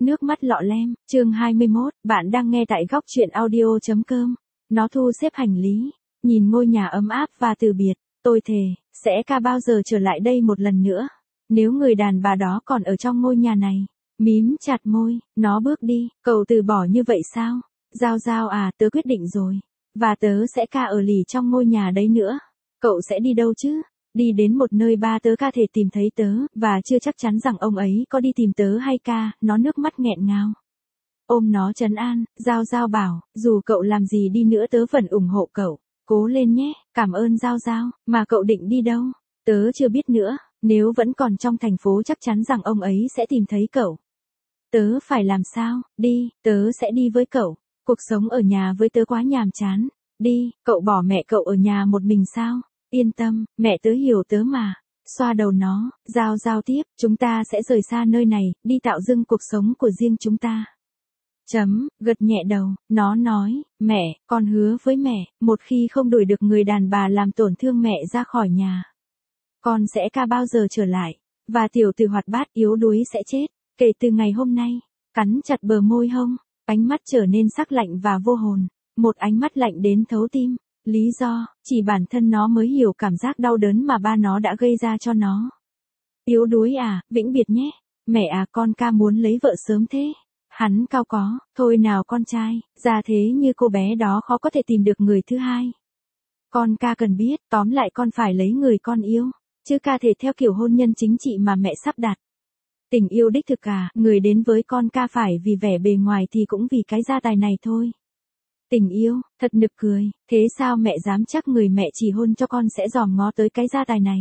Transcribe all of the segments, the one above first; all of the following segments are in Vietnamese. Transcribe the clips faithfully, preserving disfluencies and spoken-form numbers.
Nước mắt lọ lem, chương hai mươi mốt, bạn đang nghe tại góc truyện audio.com. Nó thu xếp hành lý, nhìn ngôi nhà ấm áp và từ biệt, tôi thề, sẽ ca bao giờ trở lại đây một lần nữa. Nếu người đàn bà đó còn ở trong ngôi nhà này, mím chặt môi, nó bước đi, cậu từ bỏ như vậy sao? Giao Giao à, tớ quyết định rồi. Và tớ sẽ ca ở lì trong ngôi nhà đấy nữa. Cậu sẽ đi đâu chứ? Đi đến một nơi ba tớ ca thể tìm thấy tớ, và chưa chắc chắn rằng ông ấy có đi tìm tớ hay ca, nó nước mắt nghẹn ngào. Ôm nó trấn an, Giao Giao bảo, dù cậu làm gì đi nữa tớ vẫn ủng hộ cậu. Cố lên nhé, cảm ơn Giao Giao, mà cậu định đi đâu? Tớ chưa biết nữa, nếu vẫn còn trong thành phố chắc chắn rằng ông ấy sẽ tìm thấy cậu. Tớ phải làm sao? Đi, tớ sẽ đi với cậu. Cuộc sống ở nhà với tớ quá nhàm chán. Đi, cậu bỏ mẹ cậu ở nhà một mình sao? Yên tâm, mẹ tớ hiểu tớ mà. Xoa đầu nó, Giao Giao tiếp, chúng ta sẽ rời xa nơi này, đi tạo dưng cuộc sống của riêng chúng ta. Chấm, gật nhẹ đầu, nó nói, mẹ, con hứa với mẹ, một khi không đuổi được người đàn bà làm tổn thương mẹ ra khỏi nhà, con sẽ ca bao giờ trở lại, và tiểu tử hoạt bát yếu đuối sẽ chết, kể từ ngày hôm nay. Cắn chặt bờ môi hông, ánh mắt trở nên sắc lạnh và vô hồn, một ánh mắt lạnh đến thấu tim. Lý do, chỉ bản thân nó mới hiểu cảm giác đau đớn mà ba nó đã gây ra cho nó. Yếu đuối à, vĩnh biệt nhé. Mẹ à, con ca muốn lấy vợ sớm thế. Hắn cao có, thôi nào con trai, già thế như cô bé đó khó có thể tìm được người thứ hai. Con ca cần biết, tóm lại con phải lấy người con yêu, chứ ca thể theo kiểu hôn nhân chính trị mà mẹ sắp đặt. Tình yêu đích thực à, người đến với con ca phải vì vẻ bề ngoài thì cũng vì cái gia tài này thôi. Tình yêu, thật nực cười, thế sao mẹ dám chắc người mẹ chỉ hôn cho con sẽ dòm ngó tới cái gia tài này?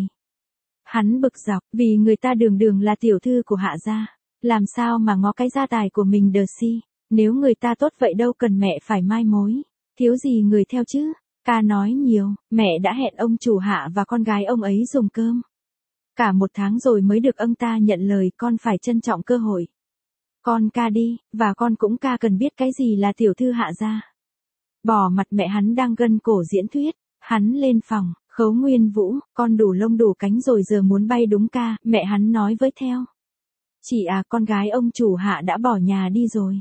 Hắn bực dọc, vì người ta đường đường là tiểu thư của Hạ gia, làm sao mà ngó cái gia tài của mình đờ si, nếu người ta tốt vậy đâu cần mẹ phải mai mối, thiếu gì người theo chứ? Ca nói nhiều, mẹ đã hẹn ông chủ Hạ và con gái ông ấy dùng cơm. Cả một tháng rồi mới được ông ta nhận lời, con phải trân trọng cơ hội. Con ca đi, và con cũng ca cần biết cái gì là tiểu thư Hạ gia. Bỏ mặt mẹ hắn đang gân cổ diễn thuyết, hắn lên phòng, Khấu Nguyên Vũ, con đủ lông đủ cánh rồi giờ muốn bay đúng ca, mẹ hắn nói với theo. Chị à, con gái ông chủ Hạ đã bỏ nhà đi rồi.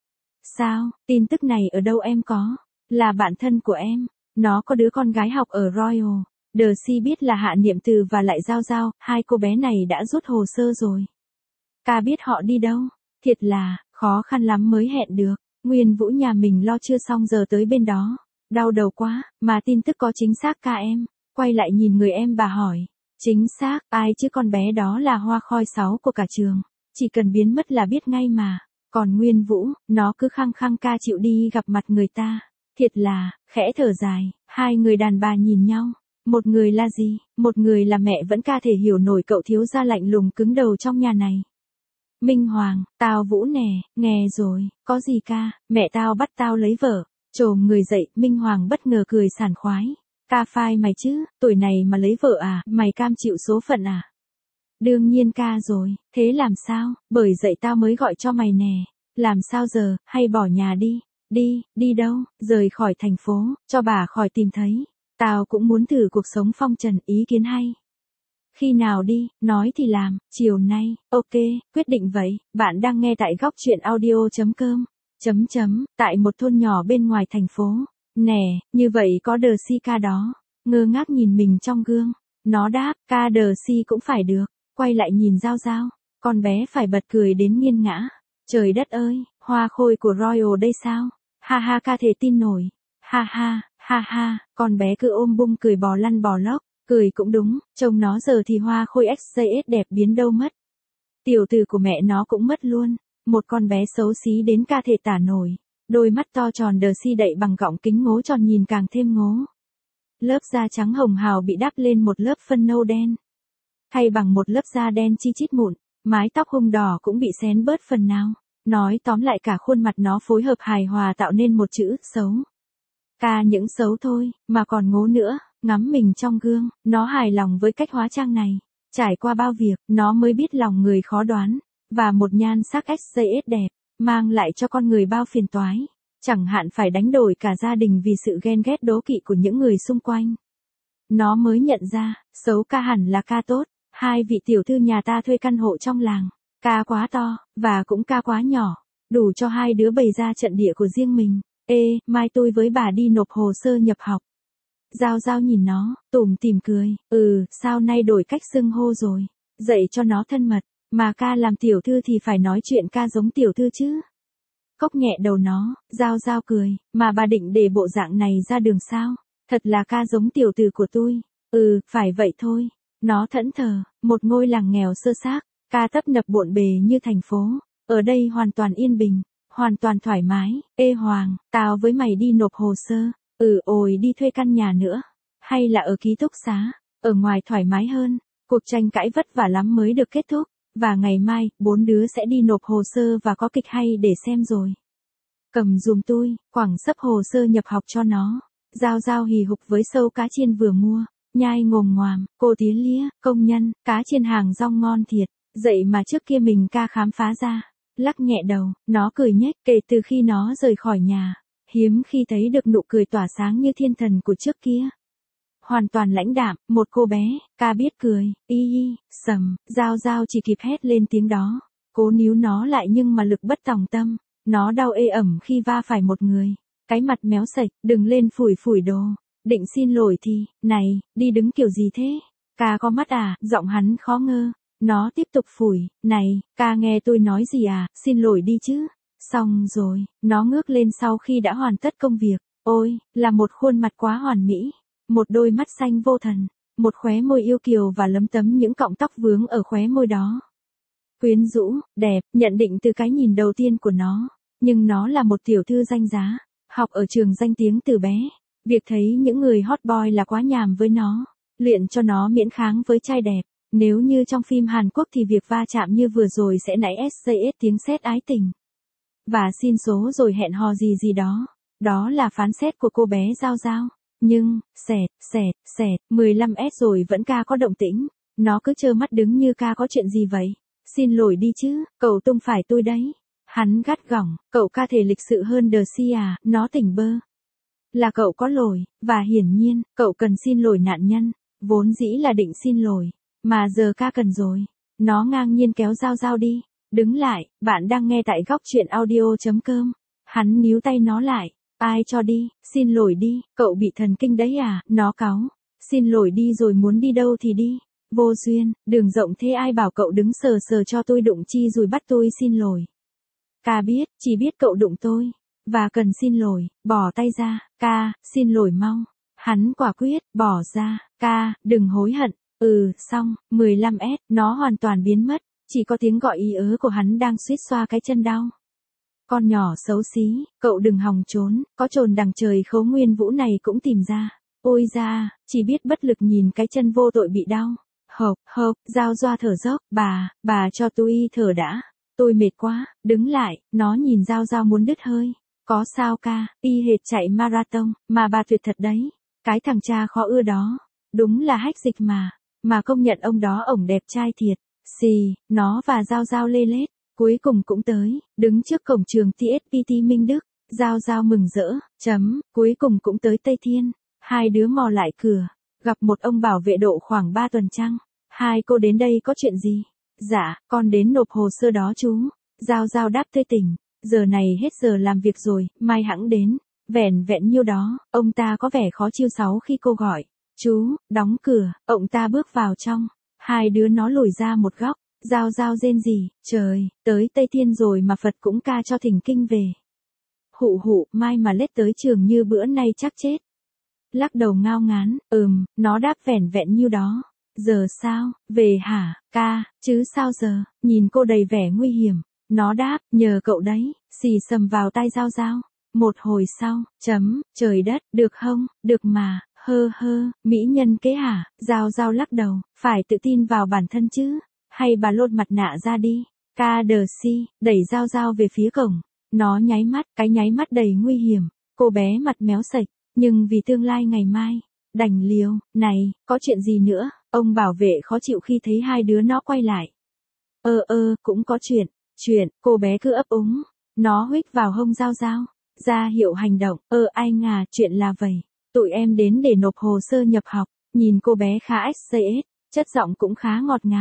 Sao, tin tức này ở đâu em có? Là bạn thân của em, nó có đứa con gái học ở Royal. Darcy biết là Hạ Niệm Từ và lại Giao Giao, hai cô bé này đã rút hồ sơ rồi. Ca biết họ đi đâu, thiệt là, khó khăn lắm mới hẹn được. Nguyên Vũ nhà mình lo chưa xong giờ tới bên đó. Đau đầu quá, mà tin tức có chính xác ca em. Quay lại nhìn người em bà hỏi. Chính xác, ai chứ con bé đó là hoa khôi sáu của cả trường. Chỉ cần biến mất là biết ngay mà. Còn Nguyên Vũ, nó cứ khăng khăng ca chịu đi gặp mặt người ta. Thiệt là, khẽ thở dài, hai người đàn bà nhìn nhau. Một người là gì, một người là mẹ vẫn ca thể hiểu nổi cậu thiếu gia lạnh lùng cứng đầu trong nhà này. Minh Hoàng, tao Vũ nè, nghe rồi, có gì ca, mẹ tao bắt tao lấy vợ. Trồm người dậy, Minh Hoàng bất ngờ cười sảng khoái. Ca phai mày chứ, tuổi này mà lấy vợ à, mày cam chịu số phận à? Đương nhiên ca rồi, thế làm sao, bởi dậy tao mới gọi cho mày nè. Làm sao giờ, hay bỏ nhà đi, đi, đi đâu, rời khỏi thành phố, cho bà khỏi tìm thấy. Tao cũng muốn thử cuộc sống phong trần, ý kiến hay. Khi nào đi, nói thì làm, chiều nay, ok, quyết định vậy, bạn đang nghe tại góc truyện audio.com, chấm chấm, tại một thôn nhỏ bên ngoài thành phố. Nè, như vậy có Darcy ca đó, ngơ ngác nhìn mình trong gương, nó đáp, ca Darcy cũng phải được, quay lại nhìn Giao Giao, con bé phải bật cười đến nghiêng ngã. Trời đất ơi, hoa khôi của Royal đây sao? Ha ha, ca thể tin nổi, ha ha, ha ha, con bé cứ ôm bung cười bò lăn bò lóc. Cười cũng đúng, trông nó giờ thì hoa khôi ích gi ét đẹp biến đâu mất. Tiểu tử của mẹ nó cũng mất luôn, một con bé xấu xí đến ca thể tả nổi, đôi mắt to tròn Darcy đậy bằng gọng kính ngố tròn nhìn càng thêm ngố. Lớp da trắng hồng hào bị đắp lên một lớp phân nâu đen, thay bằng một lớp da đen chi chít mụn, mái tóc hung đỏ cũng bị xén bớt phần nào, nói tóm lại cả khuôn mặt nó phối hợp hài hòa tạo nên một chữ, xấu. Ca những xấu thôi, mà còn ngố nữa. Ngắm mình trong gương, nó hài lòng với cách hóa trang này. Trải qua bao việc, nó mới biết lòng người khó đoán, và một nhan sắc ích gi ét đẹp, mang lại cho con người bao phiền toái. Chẳng hạn phải đánh đổi cả gia đình vì sự ghen ghét đố kỵ của những người xung quanh. Nó mới nhận ra, xấu ca hẳn là ca tốt. Hai vị tiểu thư nhà ta thuê căn hộ trong làng. Ca quá to, và cũng ca quá nhỏ, đủ cho hai đứa bày ra trận địa của riêng mình. Ê, mai tôi với bà đi nộp hồ sơ nhập học. Giao Giao nhìn nó, tủm tỉm cười, ừ, sao nay đổi cách xưng hô rồi, dạy cho nó thân mật, mà ca làm tiểu thư thì phải nói chuyện ca giống tiểu thư chứ. Cốc nhẹ đầu nó, Giao Giao cười, mà bà định để bộ dạng này ra đường sao, thật là ca giống tiểu tử của tôi, ừ, phải vậy thôi. Nó thẫn thờ, một ngôi làng nghèo sơ xác, ca tấp nập bộn bề như thành phố, ở đây hoàn toàn yên bình, hoàn toàn thoải mái. Ê Hoàng, tao với mày đi nộp hồ sơ. Ừ ồi đi thuê căn nhà nữa. Hay là ở ký túc xá. Ở ngoài thoải mái hơn. Cuộc tranh cãi vất vả lắm mới được kết thúc. Và ngày mai, bốn đứa sẽ đi nộp hồ sơ và có kịch hay để xem rồi. Cầm dùm tôi, quẳng sấp hồ sơ nhập học cho nó. Giao Giao hì hục với sâu cá chiên vừa mua. Nhai ngồm ngoàm, cô tía lía, công nhân, cá chiên hàng rong ngon thiệt. Dậy mà trước kia mình ca khám phá ra. Lắc nhẹ đầu, nó cười nhếch kể từ khi nó rời khỏi nhà. Hiếm khi thấy được nụ cười tỏa sáng như thiên thần của trước kia. Hoàn toàn lãnh đạm, một cô bé, ca biết cười, y y, sầm, Giao Giao chỉ kịp hét lên tiếng đó. Cố níu nó lại nhưng mà lực bất tòng tâm. Nó đau ê ẩm khi va phải một người. Cái mặt méo sạch, đừng lên phủi phủi đồ. Định xin lỗi thì, này, đi đứng kiểu gì thế? Ca có mắt à, giọng hắn khó ngơ. Nó tiếp tục phủi, này, ca nghe tôi nói gì à, xin lỗi đi chứ. Xong rồi, nó ngước lên sau khi đã hoàn tất công việc. Ôi, là một khuôn mặt quá hoàn mỹ. Một đôi mắt xanh vô thần. Một khóe môi yêu kiều và lấm tấm những cọng tóc vướng ở khóe môi đó. Quyến rũ, đẹp, nhận định từ cái nhìn đầu tiên của nó. Nhưng nó là một tiểu thư danh giá. Học ở trường danh tiếng từ bé. Việc thấy những người hot boy là quá nhàm với nó. Luyện cho nó miễn kháng với trai đẹp. Nếu như trong phim Hàn Quốc thì việc va chạm như vừa rồi sẽ nảy ét gi ét tiếng sét ái tình. Và xin số rồi hẹn hò gì gì đó. Đó là phán xét của cô bé Giao Giao. Nhưng, xẹt, xẹt, xẹt, mười lăm ét rồi vẫn ca có động tĩnh. Nó cứ trơ mắt đứng như ca có chuyện gì vậy. Xin lỗi đi chứ, cậu tung phải tôi đấy. Hắn gắt gỏng, cậu ca thể lịch sự hơn đờ si à, nó tỉnh bơ. Là cậu có lỗi, và hiển nhiên, cậu cần xin lỗi nạn nhân. Vốn dĩ là định xin lỗi. Mà giờ ca cần rồi. Nó ngang nhiên kéo Giao Giao đi. Đứng lại, bạn đang nghe tại góc truyện audio.com. Hắn níu tay nó lại. Ai cho đi, xin lỗi đi, cậu bị thần kinh đấy à, nó cáu. Xin lỗi đi rồi muốn đi đâu thì đi. Vô duyên, đường rộng thế ai bảo cậu đứng sờ sờ cho tôi đụng chi rồi bắt tôi xin lỗi. Ca biết, chỉ biết cậu đụng tôi. Và cần xin lỗi, bỏ tay ra, ca, xin lỗi mau. Hắn quả quyết, bỏ ra, ca, đừng hối hận. Ừ, xong, mười lăm ét, nó hoàn toàn biến mất. Chỉ có tiếng gọi ý ớ của hắn đang suýt xoa cái chân đau. Con nhỏ xấu xí, cậu đừng hòng trốn, có trồn đằng trời Khấu Nguyên Vũ này cũng tìm ra. Ôi da, chỉ biết bất lực nhìn cái chân vô tội bị đau. Hộp, hộp, Giao Doa thở dốc, bà, bà cho tôi thở đã. Tôi mệt quá, đứng lại, nó nhìn Giao Giao muốn đứt hơi. Có sao ca, y hệt chạy marathon, mà bà tuyệt thật đấy. Cái thằng cha khó ưa đó, đúng là hách dịch mà. Mà công nhận ông đó ổng đẹp trai thiệt. Xì, nó và Giao Giao lê lết. Cuối cùng cũng tới, đứng trước cổng trường tê ét pê tê Minh Đức. Giao Giao mừng rỡ, chấm, cuối cùng cũng tới Tây Thiên. Hai đứa mò lại cửa, gặp một ông bảo vệ độ khoảng ba tuần trăng. Hai cô đến đây có chuyện gì? Dạ, con đến nộp hồ sơ đó chú. Giao Giao đáp tươi tỉnh, giờ này hết giờ làm việc rồi, mai hẵng đến. Vẻn vẹn nhiêu đó, ông ta có vẻ khó chịu sáu khi cô gọi. Chú, đóng cửa, ông ta bước vào trong. Hai đứa nó lùi ra một góc. Giao Giao rên rỉ, trời, tới Tây Thiên rồi mà Phật cũng ca cho thỉnh kinh về. Hụ hụ, mai mà lết tới trường như bữa nay chắc chết. Lắc đầu ngao ngán, ừm, nó đáp vẻn vẹn nhiêu đó. Giờ sao, về hả, ca, chứ sao giờ, nhìn cô đầy vẻ nguy hiểm. Nó đáp, nhờ cậu đấy, xì sầm vào tai Giao Giao. Một hồi sau, chấm, trời đất, được không, được mà. Hơ hơ, mỹ nhân kế hả, Giao Giao lắc đầu, phải tự tin vào bản thân chứ. Hay bà lột mặt nạ ra đi. Ca đờ si, đẩy Giao Giao về phía cổng. Nó nháy mắt, cái nháy mắt đầy nguy hiểm. Cô bé mặt méo sạch, nhưng vì tương lai ngày mai, đành liều. Này, có chuyện gì nữa? Ông bảo vệ khó chịu khi thấy hai đứa nó quay lại. Ơ ơ, cũng có chuyện. Chuyện, cô bé cứ ấp úng. Nó huých vào hông Giao Giao. Ra hiệu hành động. Ơ anh à, chuyện là vậy. Tụi em đến để nộp hồ sơ nhập học. Nhìn cô bé khá ét gi ét, chất giọng cũng khá ngọt ngào.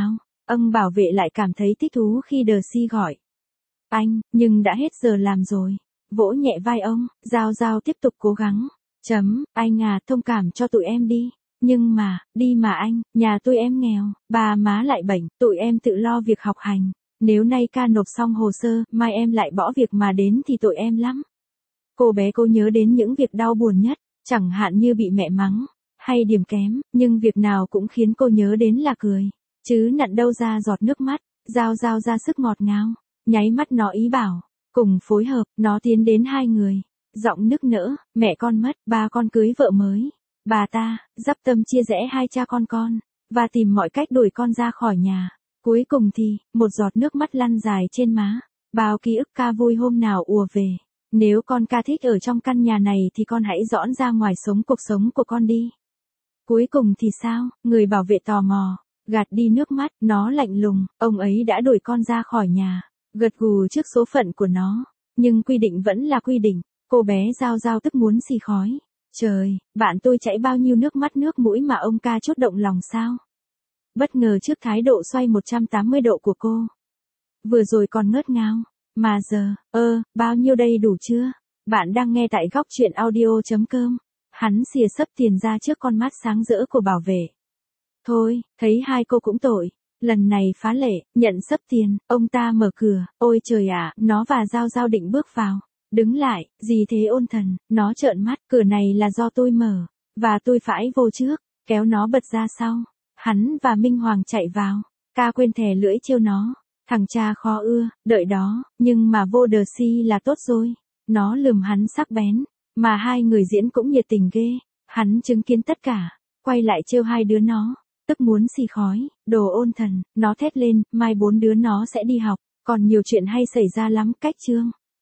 Ân bảo vệ lại cảm thấy thích thú khi Đờ Si gọi. Anh, nhưng đã hết giờ làm rồi. Vỗ nhẹ vai ông, Giao Giao tiếp tục cố gắng. Chấm, anh à, thông cảm cho tụi em đi. Nhưng mà, đi mà anh, nhà tôi em nghèo, bà má lại bệnh, tụi em tự lo việc học hành. Nếu nay ca nộp xong hồ sơ, mai em lại bỏ việc mà đến thì tội em lắm. Cô bé cô nhớ đến những việc đau buồn nhất, chẳng hạn như bị mẹ mắng, hay điểm kém, nhưng việc nào cũng khiến cô nhớ đến là cười. Chứ nặn đâu ra giọt nước mắt, Giao Giao ra sức ngọt ngào, nháy mắt nó ý bảo, cùng phối hợp, nó tiến đến hai người. Giọng nức nở, mẹ con mất, ba con cưới vợ mới. Bà ta, dắp tâm chia rẽ hai cha con con, và tìm mọi cách đuổi con ra khỏi nhà. Cuối cùng thì, một giọt nước mắt lăn dài trên má. Bao ký ức ca vui hôm nào ùa về. Nếu con ca thích ở trong căn nhà này thì con hãy dọn ra ngoài sống cuộc sống của con đi. Cuối cùng thì sao? Người bảo vệ tò mò, gạt đi nước mắt, nó lạnh lùng, ông ấy đã đuổi con ra khỏi nhà. Gật gù trước số phận của nó. Nhưng quy định vẫn là quy định. Cô bé Giao Giao tức muốn xì khói. Trời, bạn tôi chảy bao nhiêu nước mắt nước mũi mà ông ca chốt động lòng sao? Bất ngờ trước thái độ xoay một trăm tám mươi độ của cô. Vừa rồi còn ngớt ngao. Mà giờ, ơ, bao nhiêu đây đủ chưa? Bạn đang nghe tại góc chuyện audio chấm com. Hắn xìa xấp tiền ra trước con mắt sáng rỡ của bảo vệ. Thôi, thấy hai cô cũng tội. Lần này phá lệ, nhận xấp tiền, ông ta mở cửa, ôi trời ạ, nó và Giao Giao định bước vào. Đứng lại, gì thế ôn thần, nó trợn mắt, cửa này là do tôi mở, và tôi phải vô trước, kéo nó bật ra sau. Hắn và Minh Hoàng chạy vào, ca quên thè lưỡi trêu nó, thằng cha khó ưa, đợi đó, nhưng mà vô Đờ Si là tốt rồi. Nó lườm hắn sắc bén, mà hai người diễn cũng nhiệt tình ghê, hắn chứng kiến tất cả, quay lại trêu hai đứa nó, tức muốn xì khói, đồ ôn thần, nó thét lên, mai bốn đứa nó sẽ đi học, còn nhiều chuyện hay xảy ra lắm, cách chương.